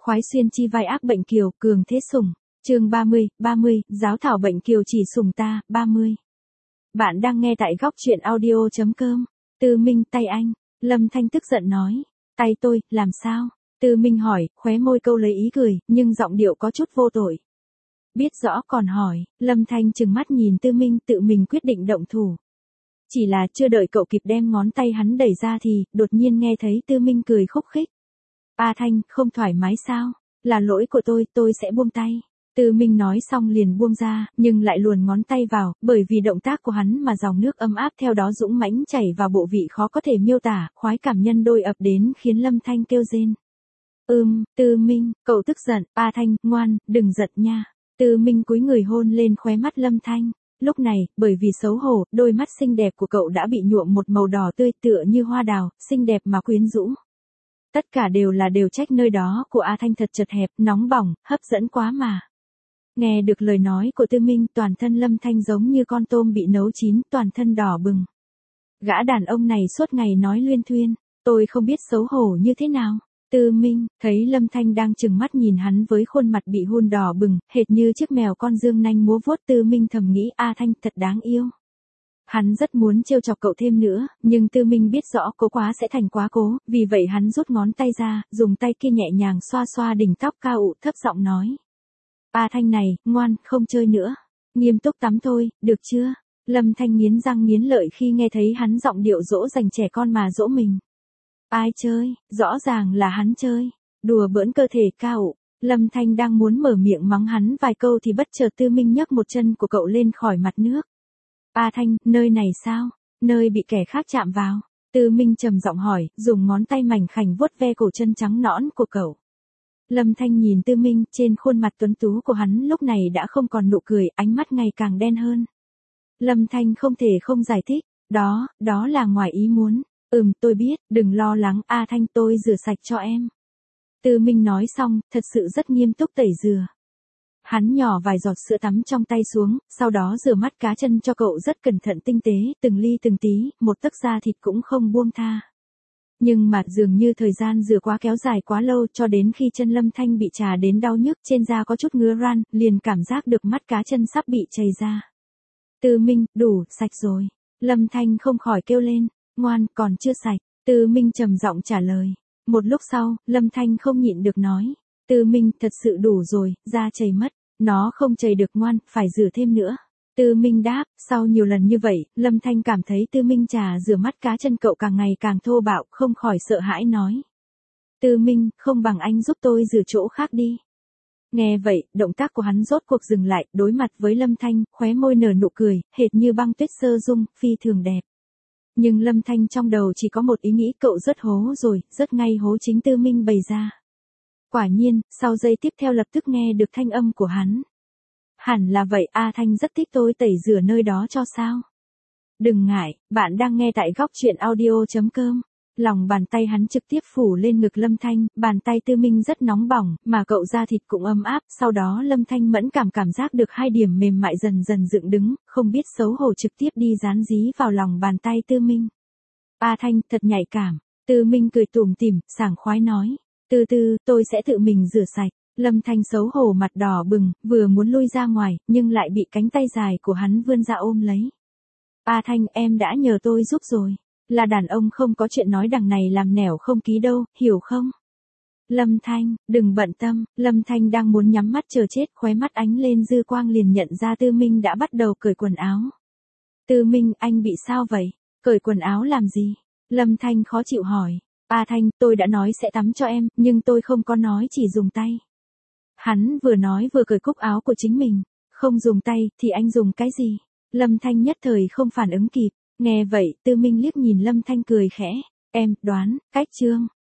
khoái xuyên chi vai ác bệnh kiều, cường thế sủng. Chương 30, giáo thảo bệnh kiều chỉ sủng ta, 30. Bạn đang nghe tại góc truyện audio.com. Tư Minh, tay anh. Lâm Thanh tức giận nói. Tay tôi, làm sao? Tư Minh hỏi, khóe môi câu lấy ý cười, nhưng giọng điệu có chút vô tội. Biết rõ còn hỏi, Lâm Thanh trừng mắt nhìn Tư Minh tự mình quyết định động thủ. Chỉ là chưa đợi cậu kịp đem ngón tay hắn đẩy ra thì, đột nhiên nghe thấy Tư Minh cười khúc khích. A Thanh, không thoải mái sao? Là lỗi của tôi sẽ buông tay. Tư Minh nói xong liền buông ra, nhưng lại luồn ngón tay vào, bởi vì động tác của hắn mà dòng nước ấm áp theo đó dũng mãnh chảy vào bộ vị khó có thể miêu tả, khoái cảm nhân đôi ập đến khiến Lâm Thanh kêu rên. Tư Minh, cậu tức giận, A Thanh, ngoan, đừng giận nha. Tư Minh cúi người hôn lên khóe mắt Lâm Thanh. Lúc này, bởi vì xấu hổ, đôi mắt xinh đẹp của cậu đã bị nhuộm một màu đỏ tươi tựa như hoa đào, xinh đẹp mà quyến rũ. Tất cả đều trách nơi đó của A Thanh thật chật hẹp, nóng bỏng, hấp dẫn quá mà. Nghe được lời nói của Tư Minh, toàn thân Lâm Thanh giống như con tôm bị nấu chín, toàn thân đỏ bừng. Gã đàn ông này suốt ngày nói luyên thuyên, tôi không biết xấu hổ như thế nào. Tư Minh, thấy Lâm Thanh đang trừng mắt nhìn hắn với khuôn mặt bị hun đỏ bừng, hệt như chiếc mèo con dương nanh múa vuốt. Tư Minh thầm nghĩ A Thanh thật đáng yêu. Hắn rất muốn trêu chọc cậu thêm nữa, nhưng Tư Minh biết rõ cố quá sẽ thành quá cố, vì vậy hắn rút ngón tay ra, dùng tay kia nhẹ nhàng xoa xoa đỉnh tóc cao ụ, thấp giọng nói. A Thanh này, ngoan, không chơi nữa. Nghiêm túc tắm thôi, được chưa? Lâm Thanh nghiến răng nghiến lợi khi nghe thấy hắn giọng điệu dỗ dành trẻ con mà dỗ mình. Ai chơi, rõ ràng là hắn chơi. Đùa bỡn cơ thể cao ụ. Lâm Thanh đang muốn mở miệng mắng hắn vài câu thì bất chợt Tư Minh nhấc một chân của cậu lên khỏi mặt nước. A Thanh, nơi này sao? Nơi bị kẻ khác chạm vào. Tư Minh trầm giọng hỏi, dùng ngón tay mảnh khảnh vuốt ve cổ chân trắng nõn của cậu. Lâm Thanh nhìn Tư Minh, trên khuôn mặt tuấn tú của hắn lúc này đã không còn nụ cười, ánh mắt ngày càng đen hơn. Lâm Thanh không thể không giải thích, đó là ngoài ý muốn. Tôi biết, đừng lo lắng, A Thanh, tôi rửa sạch cho em. Tư Minh nói xong, thật sự rất nghiêm túc tẩy rửa. Hắn nhỏ vài giọt sữa tắm trong tay xuống, sau đó rửa mắt cá chân cho cậu rất cẩn thận tinh tế, từng ly từng tí, một tấc da thịt cũng không buông tha. Nhưng mà dường như thời gian rửa quá kéo dài quá lâu cho đến khi chân Lâm Thanh bị chà đến đau nhức trên da có chút ngứa ran, liền cảm giác được mắt cá chân sắp bị chảy ra. Tư Minh, đủ, sạch rồi. Lâm Thanh không khỏi kêu lên, ngoan, còn chưa sạch. Tư Minh trầm giọng trả lời. Một lúc sau, Lâm Thanh không nhịn được nói. Tư Minh, thật sự đủ rồi, da chảy mất. Nó không chảy được ngoan, phải rửa thêm nữa. Tư Minh đáp, sau nhiều lần như vậy, Lâm Thanh cảm thấy Tư Minh trà rửa mắt cá chân cậu càng ngày càng thô bạo, không khỏi sợ hãi nói. Tư Minh, không bằng anh giúp tôi rửa chỗ khác đi. Nghe vậy, động tác của hắn rốt cuộc dừng lại, đối mặt với Lâm Thanh, khóe môi nở nụ cười, hệt như băng tuyết sơ dung, phi thường đẹp. Nhưng Lâm Thanh trong đầu chỉ có một ý nghĩ cậu rất hố rồi, rất ngay hố chính Tư Minh bày ra. Quả nhiên, sau giây tiếp theo lập tức nghe được thanh âm của hắn. Hẳn là vậy, A Thanh rất thích tôi tẩy rửa nơi đó cho sao? Đừng ngại, bạn đang nghe tại góc truyện audio.com. Lòng bàn tay hắn trực tiếp phủ lên ngực Lâm Thanh, bàn tay Tư Minh rất nóng bỏng, mà cậu da thịt cũng ấm áp, sau đó Lâm Thanh mẫn cảm giác được hai điểm mềm mại dần dần dựng đứng, không biết xấu hổ trực tiếp đi dán dí vào lòng bàn tay Tư Minh. A Thanh, thật nhạy cảm. Tư Minh cười tủm tỉm, sảng khoái nói. Từ từ, tôi sẽ tự mình rửa sạch. Lâm Thanh xấu hổ mặt đỏ bừng, vừa muốn lui ra ngoài, nhưng lại bị cánh tay dài của hắn vươn ra ôm lấy. A Thanh, em đã nhờ tôi giúp rồi. Là đàn ông không có chuyện nói đằng này làm nẻo không ký đâu, hiểu không? Lâm Thanh, đừng bận tâm. Lâm Thanh đang muốn nhắm mắt chờ chết, khóe mắt ánh lên dư quang liền nhận ra Tư Minh đã bắt đầu cởi quần áo. Tư Minh, anh bị sao vậy? Cởi quần áo làm gì? Lâm Thanh khó chịu hỏi. A Thanh, tôi đã nói sẽ tắm cho em, nhưng tôi không có nói chỉ dùng tay. Hắn vừa nói vừa cởi cúc áo của chính mình. Không dùng tay, thì anh dùng cái gì? Lâm Thanh nhất thời không phản ứng kịp. Nghe vậy, Tư Minh liếc nhìn Lâm Thanh cười khẽ. Em, đoán, cách chương.